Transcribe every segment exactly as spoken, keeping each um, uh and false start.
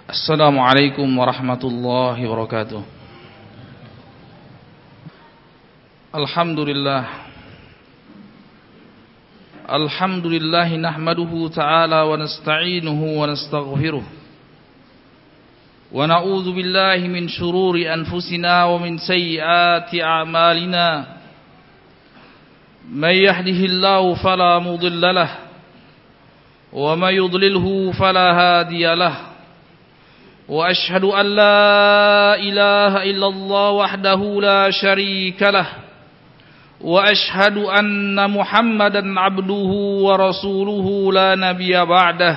Assalamualaikum warahmatullahi wabarakatuh. Alhamdulillah Alhamdulillah nahmaduhu ta'ala wa nasta'inuhu wa nastaghfiruh wa na'udzu billahi min shururi anfusina wa min sayyiati a'malina. May yahdihillahu fala mudilla lahu wa may yudlilhu fala hadiya lahu. وأشهد أن لا إله إلا الله وحده لا شريك له وأشهد أن محمدا عبده ورسوله لا نبي بعده.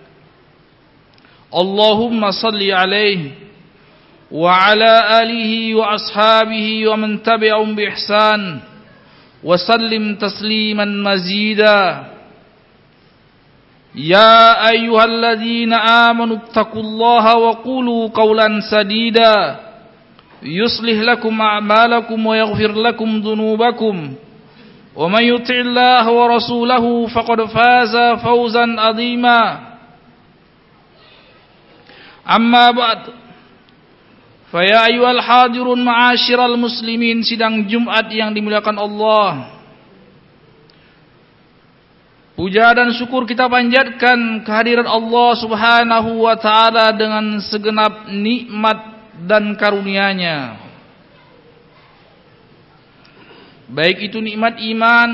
اللهم صل عليه وعلى آله وأصحابه ومن تبعهم بإحسان وسلم تسليما مزيدا. يا أيها الذين آمنوا اتقوا الله وقولوا قولا سديدا يصلح لكم أعمالكم ويغفر لكم ذنوبكم ومن يطع الله ورسوله فقد فاز فوزا عظيما. أما بعد فيا أيها الحاضرون معاشر المسلمين, sidang Jumat yang dimuliakan Allah, puja dan syukur kita panjatkan kehadiran Allah Subhanahu wa ta'ala dengan segenap nikmat dan karunia-Nya. Baik itu nikmat iman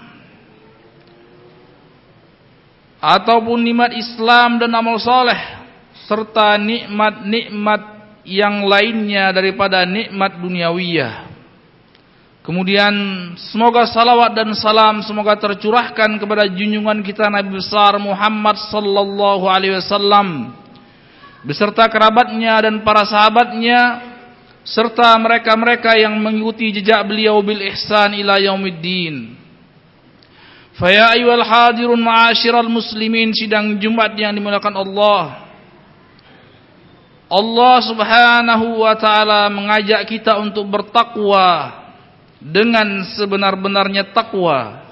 ataupun nikmat Islam dan amal saleh, serta nikmat-nikmat yang lainnya daripada nikmat duniawiyah. Kemudian semoga salawat dan salam semoga tercurahkan kepada junjungan kita Nabi besar Muhammad sallallahu alaihi wasallam beserta kerabatnya dan para sahabatnya serta mereka-mereka yang mengikuti jejak beliau bil ihsan ila yaumiddin. Fa ya ayyuhal hadirun ma'asyiral muslimin, sidang Jumat yang dimuliakan Allah. Allah Subhanahu wa taala mengajak kita untuk bertakwa dengan sebenar-benarnya takwa.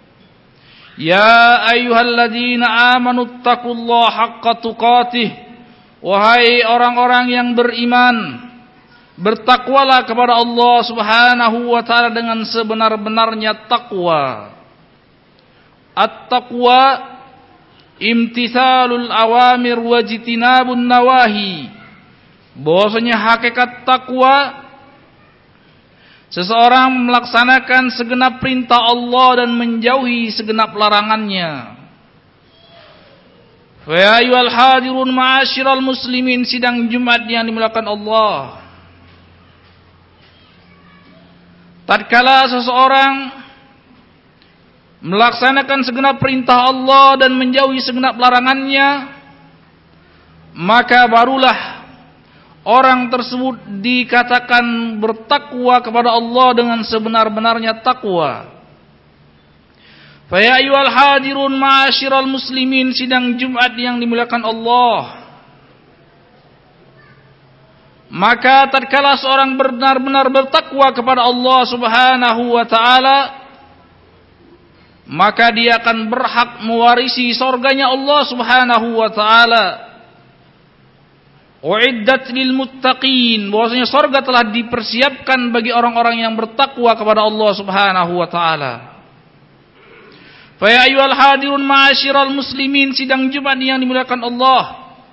Ya ayyuhalladzina amanu taqullaha haqqa tuqatih, wahai orang-orang yang beriman, bertakwalah kepada Allah Subhanahu wa taala dengan sebenar-benarnya takwa. At-taqwa imtithalul awamir wa jitinabun nawahi. Bahwasanya hakikat takwa seseorang melaksanakan segenap perintah Allah dan menjauhi segenap larangannya. Fa ya ayyuhal hadirun ma'asyiral muslimin, sidang Jumat yang dimuliakan Allah. Tatkala seseorang melaksanakan segenap perintah Allah dan menjauhi segenap larangannya, maka barulah orang tersebut dikatakan bertakwa kepada Allah dengan sebenar-benarnya takwa. Fa ya ayyuhal hadirun ma'asyiral muslimin, sidang Jumat yang dimuliakan Allah. Maka tatkala seorang benar-benar bertakwa kepada Allah Subhanahu wa taala, maka dia akan berhak mewarisi surganya Allah Subhanahu wa taala. Uiddat lil muttaqin, bahwasanya surga telah dipersiapkan bagi orang-orang yang bertakwa kepada Allah Subhanahu wa taala. Fa ya ayyuhal hadirun ma'asyiral muslimin, sidang Jumat yang dimuliakan Allah.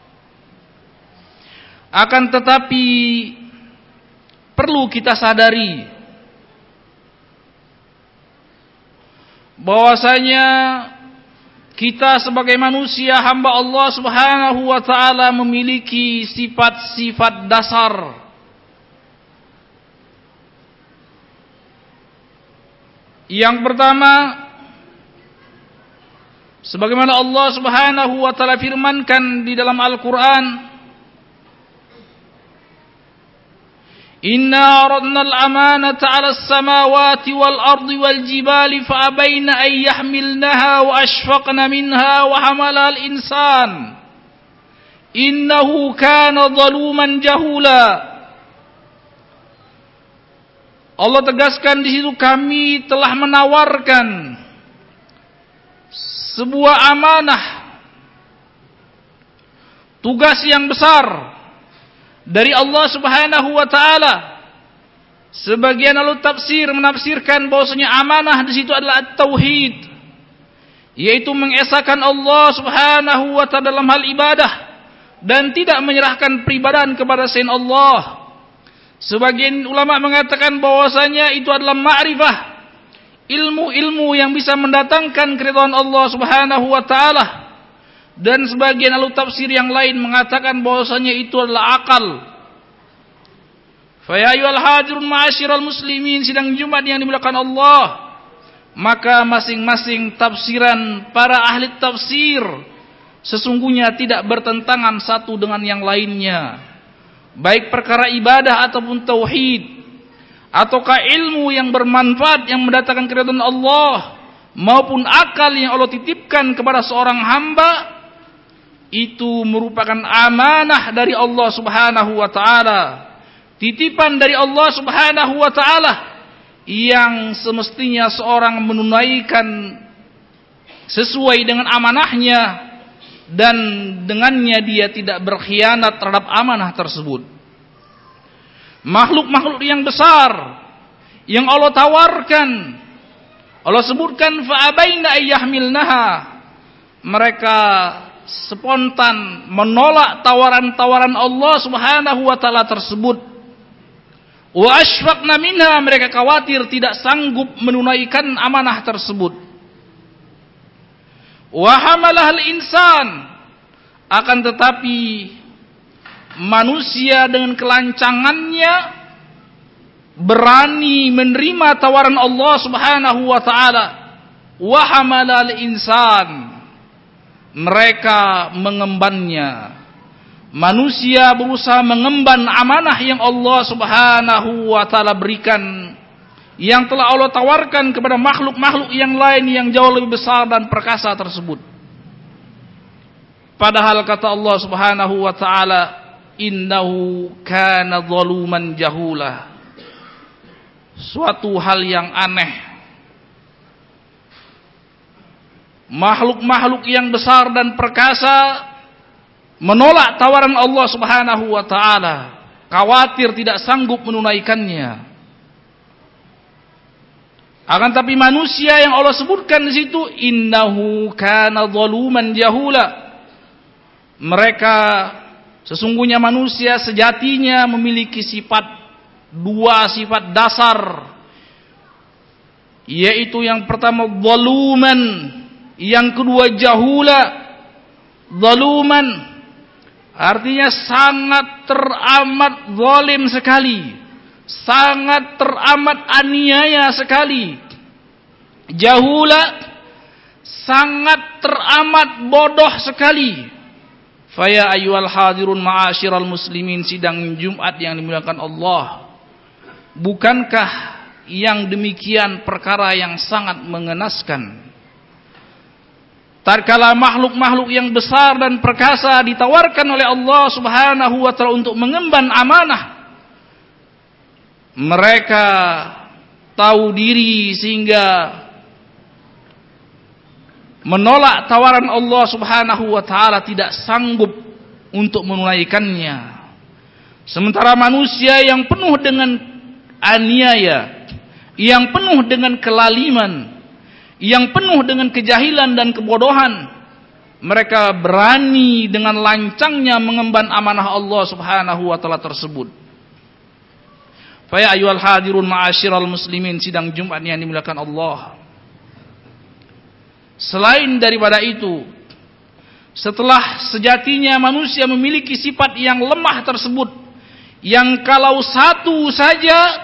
Akan tetapi perlu kita sadari bahwasanya kita sebagai manusia hamba Allah Subhanahu wa taala memiliki sifat-sifat dasar. Yang pertama, sebagaimana Allah Subhanahu wa taala firmankan di dalam Al-Qur'an, Inna aradna al-amanata 'ala as-samawati wal-ardi wal-jibali fa'abayna an yahmilnaha wa ashfaqna minha wa hamalaha al-insan innahu kana zaluman jahula. Allah tegaskan di situ, kami telah menawarkan sebuah amanah tugas yang besar dari Allah Subhanahu wa taala. Sebagian ahli tafsir menafsirkan bahwasanya amanah di situ adalah at-tauhid, yaitu mengesahkan Allah Subhanahu wa taala dalam hal ibadah dan tidak menyerahkan peribadahan kepada selain Allah. Sebagian ulama mengatakan bahwasanya itu adalah ma'rifah, ilmu-ilmu yang bisa mendatangkan keridhaan Allah Subhanahu wa taala. Dan sebagian ahli tafsir yang lain mengatakan bahwasanya itu adalah akal. Fa ya ayyuhal hadirun ma'asyiral muslimin, sidang Jumat yang dimuliakan Allah, maka masing-masing tafsiran para ahli tafsir sesungguhnya tidak bertentangan satu dengan yang lainnya, baik perkara ibadah ataupun tauhid, ataukah ilmu yang bermanfaat yang mendatangkan keridhaan Allah, maupun akal yang Allah titipkan kepada seorang hamba, itu merupakan amanah dari Allah Subhanahu wa taala, titipan dari Allah Subhanahu wa taala yang semestinya seorang menunaikan sesuai dengan amanahnya, dan dengannya dia tidak berkhianat terhadap amanah tersebut. Makhluk-makhluk yang besar yang Allah tawarkan, Allah sebutkan fa abaina ayyahmilnaha, mereka spontan menolak tawaran-tawaran Allah Subhanahu wa taala tersebut. Wa asfaqna minha, mereka khawatir tidak sanggup menunaikan amanah tersebut. Wa hamalahal insan, akan tetapi manusia dengan kelancangannya berani menerima tawaran Allah Subhanahu wa taala. Wa hamalal insan, mereka mengembannya. Manusia berusaha mengemban amanah yang Allah Subhanahu wa taala berikan, yang telah Allah tawarkan kepada makhluk-makhluk yang lain yang jauh lebih besar dan perkasa tersebut. Padahal kata Allah Subhanahu wa taala, innahu kana zaluman jahula. Suatu hal yang aneh, makhluk-makhluk yang besar dan perkasa menolak tawaran Allah Subhanahu wa taala, khawatir tidak sanggup menunaikannya. Akan tapi manusia yang Allah sebutkan di situ, innahu kana zaluman jahula, mereka sesungguhnya manusia sejatinya memiliki sifat, dua sifat dasar, yaitu yang pertama zaluman, yang kedua jahula. Zaluman artinya sangat teramat zalim sekali, sangat teramat aniaya sekali. Jahula sangat teramat bodoh sekali. Faya ayyuhal hadirun ma'asyiral muslimin, sidang Jumat yang dimuliakan Allah, bukankah yang demikian perkara yang sangat mengenaskan? Tatkala makhluk-makhluk yang besar dan perkasa ditawarkan oleh Allah Subhanahu wa taala untuk mengemban amanah, mereka tahu diri sehingga menolak tawaran Allah Subhanahu wa taala, tidak sanggup untuk menunaikannya. Sementara manusia yang penuh dengan aniaya, yang penuh dengan kelaliman, yang penuh dengan kejahilan dan kebodohan, mereka berani dengan lancangnya mengemban amanah Allah Subhanahu wa taala tersebut. Fa ya ayyuhal hadirun ma'asyiral muslimin, sidang Jumat yang dimuliakan Allah. Selain daripada itu, setelah sejatinya manusia memiliki sifat yang lemah tersebut, yang kalau satu saja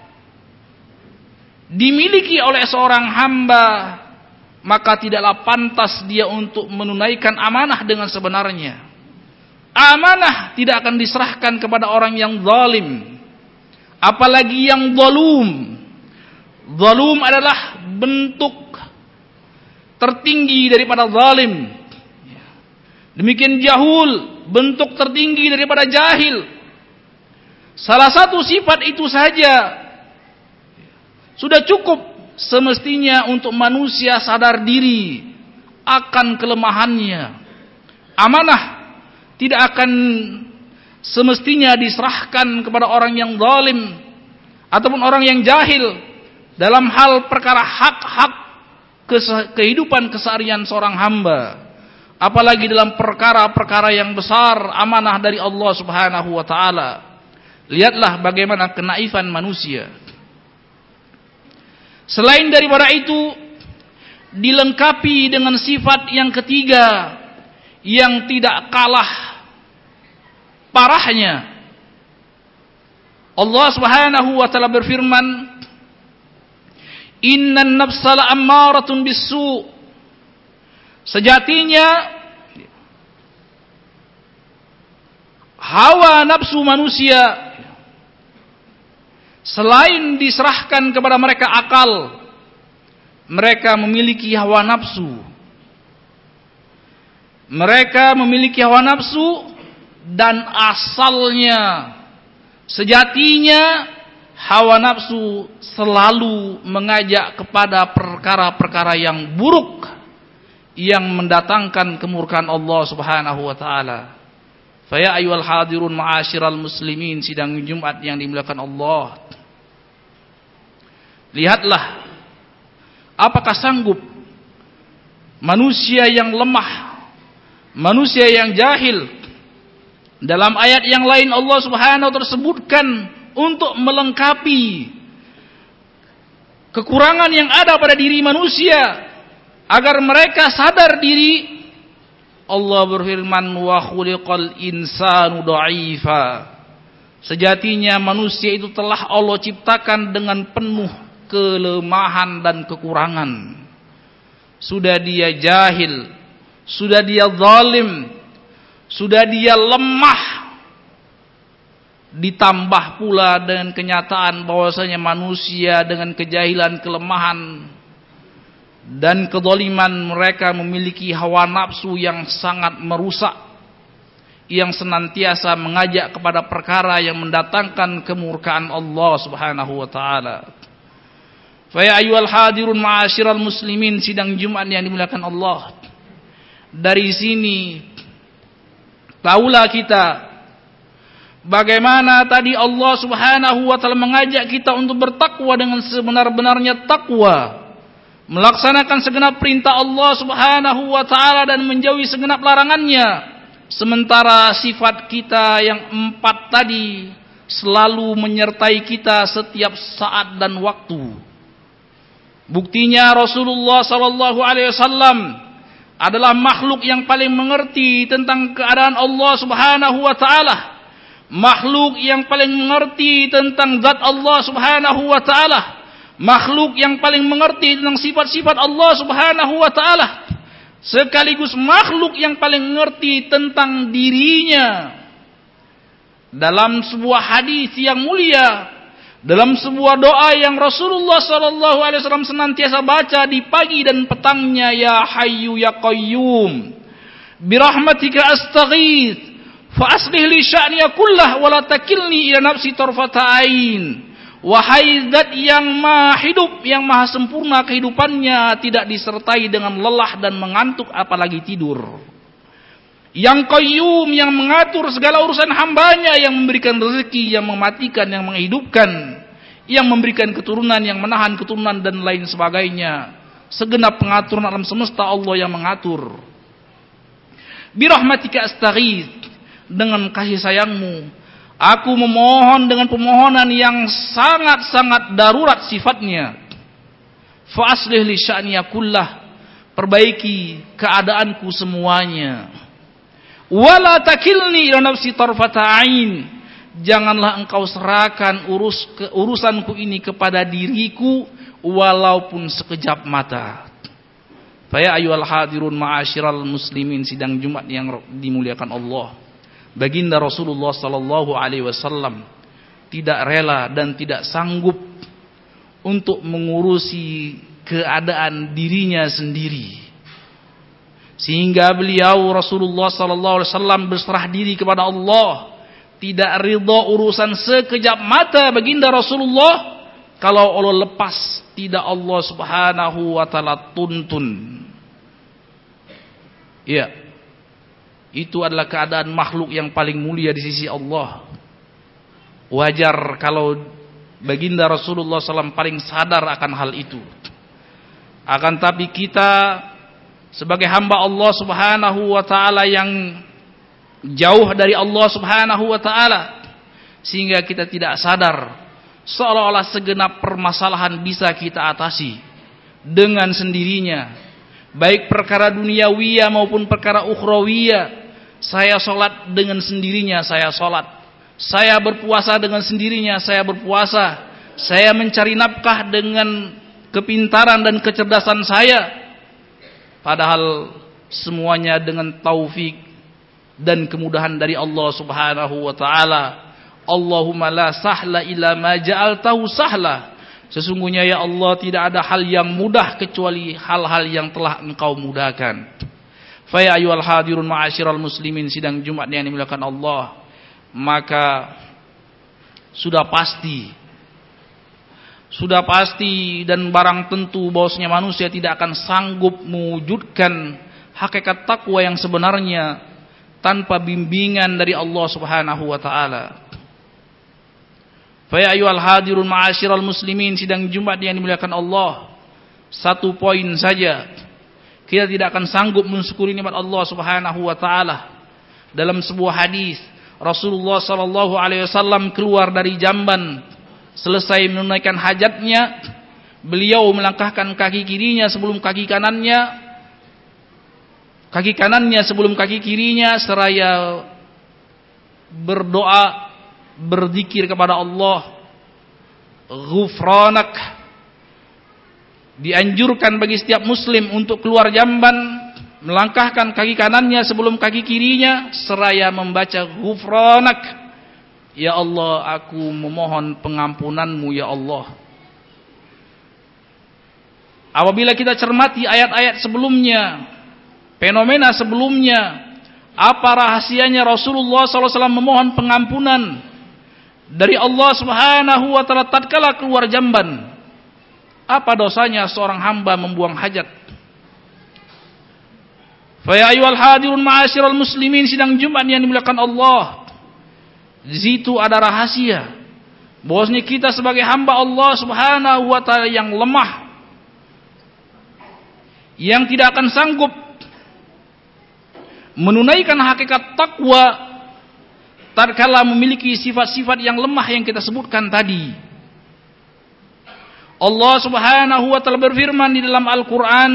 dimiliki oleh seorang hamba, maka tidaklah pantas dia untuk menunaikan amanah dengan sebenarnya. Amanah tidak akan diserahkan kepada orang yang zalim, apalagi yang zalum. Zalum adalah bentuk tertinggi daripada zalim. Demikian jahul, bentuk tertinggi daripada jahil. Salah satu sifat itu saja sudah cukup semestinya untuk manusia sadar diri akan kelemahannya. Amanah tidak akan semestinya diserahkan kepada orang yang zalim ataupun orang yang jahil dalam hal perkara hak-hak kehidupan keseharian seorang hamba, apalagi dalam perkara-perkara yang besar, amanah dari Allah Subhanahu wa taala. Lihatlah bagaimana kenaifan manusia. Selain daripada itu, dilengkapi dengan sifat yang ketiga yang tidak kalah parahnya. Allah Subhanahu wa taala berfirman, "Innan nafsa la'ammaratun bis-su'." Sejatinya hawa nafsu manusia, selain diserahkan kepada mereka akal, mereka memiliki hawa nafsu. Mereka memiliki hawa nafsu dan asalnya, sejatinya hawa nafsu selalu mengajak kepada perkara-perkara yang buruk yang mendatangkan kemurkaan Allah Subhanahu wa taala. Fa ya ayyuhal hadirun ma'asyiral muslimin, sidang Jumat yang dimuliakan Allah. Lihatlah apakah sanggup manusia yang lemah, manusia yang jahil. Dalam ayat yang lain Allah Subhanahu wa taala tersebutkan untuk melengkapi kekurangan yang ada pada diri manusia agar mereka sadar diri. Allah berfirman, wa khuliqal insanu dha'ifa. Sejatinya manusia itu telah Allah ciptakan dengan penuh kelemahan dan kekurangan. Sudah dia jahil, sudah dia zalim, sudah dia lemah, ditambah pula dengan kenyataan bahwasanya manusia dengan kejahilan, kelemahan dan kezaliman, mereka memiliki hawa nafsu yang sangat merusak, yang senantiasa mengajak kepada perkara yang mendatangkan kemurkaan Allah Subhanahu wa taala. Fa ya ayyuhal hadirun ma'asyiral muslimin, sidang Jumat yang dimuliakan Allah. Dari sini tahulah kita bagaimana tadi Allah Subhanahu wa taala mengajak kita untuk bertakwa dengan sebenar-benarnya takwa, melaksanakan segenap perintah Allah Subhanahu wa taala dan menjauhi segenap larangannya. Sementara sifat kita yang empat tadi selalu menyertai kita setiap saat dan waktu. Buktinya Rasulullah sallallahu alaihi wasallam adalah makhluk yang paling mengerti tentang keadaan Allah Subhanahu wa taala. Makhluk yang paling mengerti tentang zat Allah Subhanahu wa taala. Makhluk yang paling mengerti tentang sifat-sifat Allah Subhanahu wa taala. Sekaligus makhluk yang paling mengerti tentang dirinya. Dalam sebuah hadis yang mulia, dalam sebuah doa yang Rasulullah sallallahu alaihi wasallam senantiasa baca di pagi dan petangnya, ya hayyu ya qayyum bi rahmatika astaghits fa aslih li sya'ni kullah wa la takilni ila nafsi tarfata ain. Wahai zat yang maha hidup, yang maha sempurna kehidupannya, tidak disertai dengan lelah dan mengantuk apalagi tidur. Yang qayyum, yang mengatur segala urusan hambanya, yang memberikan rezeki, yang mematikan, yang menghidupkan, yang memberikan keturunan, yang menahan keturunan dan lain sebagainya. Segenap pengaturan alam semesta Allah yang mengatur. Birahmatika astaghits, dengan kasih sayangmu aku memohon dengan permohonan yang sangat-sangat darurat sifatnya. Fa aslih li sya'ni kullah, perbaiki keadaanku semuanya. Wala takilni ila nafsi tarfata ain, janganlah engkau serahkan urus ke, urusanku ini kepada diriku walaupun sekejap mata. Fa ya ayyuhal hadirun ma'asyiral muslimin, sidang Jumat yang dimuliakan Allah. Baginda Rasulullah sallallahu alaihi wasallam tidak rela dan tidak sanggup untuk mengurusi keadaan dirinya sendiri. Sehingga beliau Rasulullah sallallahu alaihi wasallam berserah diri kepada Allah, tidak ridha urusan sekejap mata baginda Rasulullah kalau Allah lepas, tidak Allah Subhanahu wa taala tuntun. Iya. Itu adalah keadaan makhluk yang paling mulia di sisi Allah. Wajar kalau baginda Rasulullah shallallahu alaihi wasallam paling sadar akan hal itu. Akan tapi kita sebagai hamba Allah subhanahu wa ta'ala yang jauh dari Allah subhanahu wa ta'ala, sehingga kita tidak sadar, seolah-olah segenap permasalahan bisa kita atasi dengan sendirinya, baik perkara duniawiyah maupun perkara ukhrawiyah. Saya sholat dengan sendirinya, saya sholat. Saya berpuasa dengan sendirinya, saya berpuasa. Saya mencari nafkah dengan kepintaran dan kecerdasan saya. Padahal semuanya dengan taufik dan kemudahan dari Allah subhanahu wa ta'ala. Allahumma la sahla illa ma ja'altahu sahla. Sesungguhnya ya Allah, tidak ada hal yang mudah kecuali hal-hal yang telah Engkau mudahkan. Fa ya ayyuhal hadirun ma'asyiral muslimin, sidang Jumat yang dimuliakan Allah, maka sudah pasti sudah pasti dan barang tentu bahwasanya manusia tidak akan sanggup mewujudkan hakikat takwa yang sebenarnya tanpa bimbingan dari Allah subhanahu wa ta'ala. Fa ya ayyuhal hadirun ma'asyiral muslimin, sidang Jumat yang dimuliakan Allah, satu poin saja, kita tidak akan sanggup mensyukuri nikmat Allah subhanahu wa ta'ala. Dalam sebuah hadis, Rasulullah sallallahu alaihi wasallam keluar dari jamban, selesai menunaikan hajatnya, beliau melangkahkan kaki kirinya sebelum kaki kanannya, kaki kanannya sebelum kaki kirinya, seraya berdoa, berzikir kepada Allah. Ghufranak. Dianjurkan bagi setiap muslim untuk keluar jamban, melangkahkan kaki kanannya sebelum kaki kirinya, seraya membaca ghufranak. Ya Allah, aku memohon pengampunanmu ya Allah. Apabila kita cermati ayat-ayat sebelumnya, fenomena sebelumnya, apa rahasianya Rasulullah sallallahu alaihi wasallam memohon pengampunan dari Allah subhanahu wa ta'ala tatkala keluar jamban? Apa dosanya seorang hamba membuang hajat? Fa ya ayyuhal hadirun ma'asyiral muslimin, sidang Jumat yang dimuliakan Allah, di situ ada rahasia bahwasanya kita sebagai hamba Allah subhanahu wa ta'ala yang lemah, yang tidak akan sanggup menunaikan hakikat takwa tatkala memiliki sifat-sifat yang lemah yang kita sebutkan tadi. Allah subhanahu wa ta'ala berfirman di dalam Al-Quran,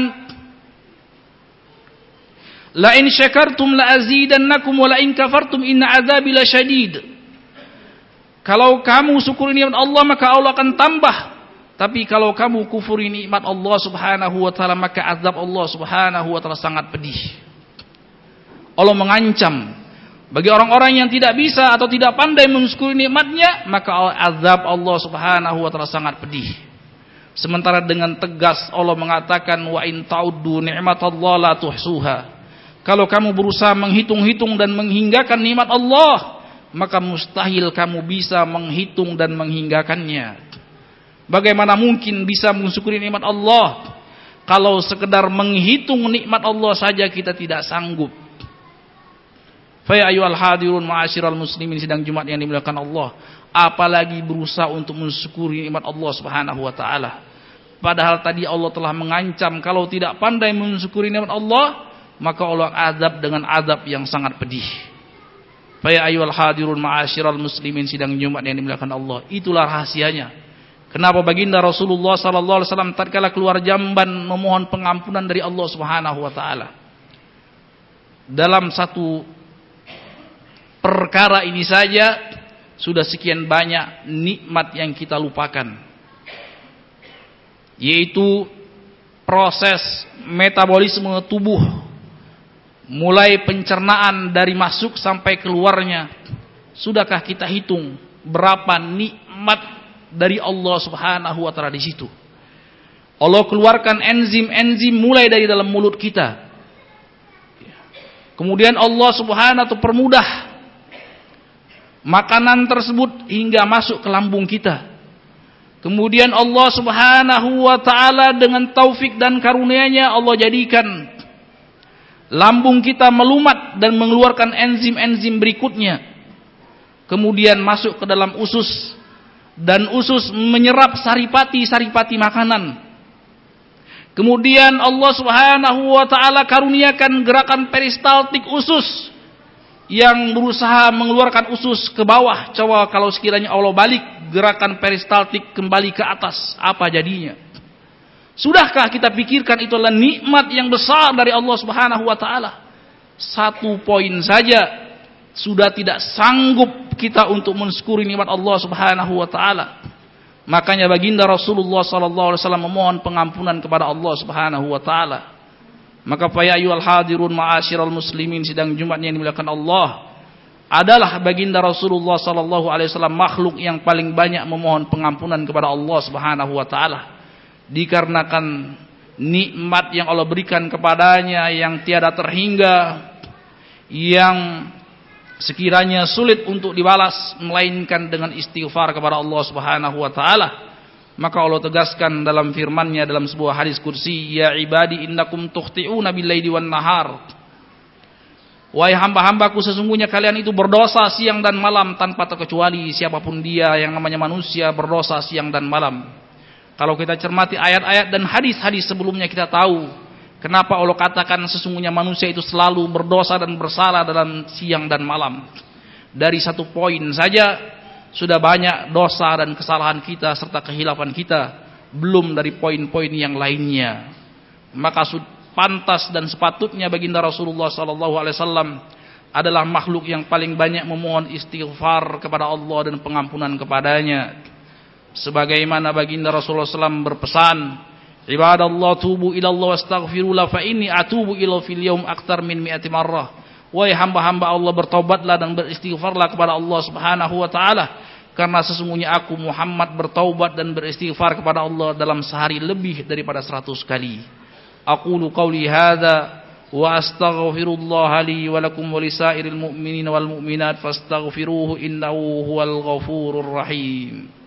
la in syakartum la azidannakum wa la in kafartum inna azabi lasyadid. Kalau kamu syukuri nikmat Allah, maka Allah akan tambah. Tapi kalau kamu kufuri nikmat Allah subhanahu wa ta'ala, maka azab Allah subhanahu wa ta'ala sangat pedih. Allah mengancam bagi orang-orang yang tidak bisa atau tidak pandai mensyukuri nikmatnya, maka azab Allah subhanahu wa ta'ala sangat pedih. Sementara dengan tegas Allah mengatakan, wa in ta'uddu ni'matallahi la tuhsuha. Kalau kamu berusaha menghitung-hitung dan menghinggakan nikmat Allah, maka mustahil kamu bisa menghitung dan menghinggakannya. Bagaimana mungkin bisa mensyukuri nikmat Allah kalau sekedar menghitung nikmat Allah saja kita tidak sanggup? Fa ya ayyuhal hadirun ma'asyiral muslimin, sidang Jumat yang dimuliakan Allah, apalagi berusaha untuk mensyukuri nikmat Allah subhanahu wa ta'ala. Padahal tadi Allah telah mengancam kalau tidak pandai mensyukuri nikmat Allah, maka Allah azab dengan azab yang sangat pedih. Fa ya ayyuhal hadirun ma'asyiral muslimin, sidang Jumat yang dimuliakan Allah, itulah rahasianya. Kenapa baginda Rasulullah sallallahu alaihi wasallam tatkala keluar jamban memohon pengampunan dari Allah subhanahu wa ta'ala. Dalam satu perkara ini saja sudah sekian banyak nikmat yang kita lupakan, yaitu proses metabolisme tubuh, mulai pencernaan dari masuk sampai keluarnya. Sudahkah kita hitung berapa nikmat dari Allah subhanahu wa ta'ala di situ? Allah keluarkan enzim-enzim mulai dari dalam mulut kita. Kemudian Allah subhanahu wa ta'ala permudah makanan tersebut hingga masuk ke lambung kita. Kemudian Allah subhanahu wa ta'ala dengan taufik dan karunia-Nya, Allah jadikan lambung kita melumat dan mengeluarkan enzim-enzim berikutnya, kemudian masuk ke dalam usus, dan usus menyerap saripati-saripati makanan. Kemudian Allah Subhanahu wa taala karuniakan gerakan peristaltik usus yang berusaha mengeluarkan usus ke bawah. Coba kalau sekiranya Allah balik gerakan peristaltik kembali ke atas, apa jadinya? Sudahkah kita pikirkan itu adalah nikmat yang besar dari Allah Subhanahu wa taala? Satu poin saja sudah tidak sanggup kita untuk mensyukuri nikmat Allah Subhanahu wa taala. Makanya baginda Rasulullah sallallahu alaihi wasallam memohon pengampunan kepada Allah Subhanahu wa taala. Maka fa ya ayyuhal hadirun ma'asyiral muslimin, sidang Jumat yang dimuliakan Allah, adalah baginda Rasulullah sallallahu alaihi wasallam makhluk yang paling banyak memohon pengampunan kepada Allah Subhanahu wa taala. Dikarenakan nikmat yang Allah berikan kepadanya yang tiada terhingga, yang sekiranya sulit untuk dibalas melainkan dengan istighfar kepada Allah Subhanahu wa taala. Maka Allah tegaskan dalam firman-Nya dalam sebuah hadis kursi, ya ibadi innakum tukhti'una bil-laili wan-nahar. Wahai hamba-hambaku, sesungguhnya kalian itu berdosa siang dan malam tanpa terkecuali. Siapapun dia yang namanya manusia berdosa siang dan malam. Kalau kita cermati ayat-ayat dan hadis-hadis sebelumnya, kita tahu kenapa Allah katakan sesungguhnya manusia itu selalu berdosa dan bersalah dalam siang dan malam. Dari satu poin saja sudah banyak dosa dan kesalahan kita serta kehilafan kita, belum dari poin-poin yang lainnya. Maka pantas dan sepatutnya baginda Rasulullah sallallahu alaihi wasallam adalah makhluk yang paling banyak memohon istighfar kepada Allah dan pengampunan kepadanya. Sebagaimana baginda Rasulullah sallallahu alaihi wasallam berpesan, ibadallah tubu ilallah wastaghfirullah fa inni atubu ila fil yaum aktar min mi'ati marrah. Wahai hamba-hamba Allah, bertaubatlah dan beristighfarlah kepada Allah Subhanahu wa taala, karena sesungguhnya aku Muhammad bertaubat dan beristighfar kepada Allah dalam sehari lebih daripada seratus kali. Aqulu qauli hadza wa astaghfirullah li wa lakum wa lisairil mu'minin wal mu'minat fastaghfiruhu innahu huwal ghafurur rahim.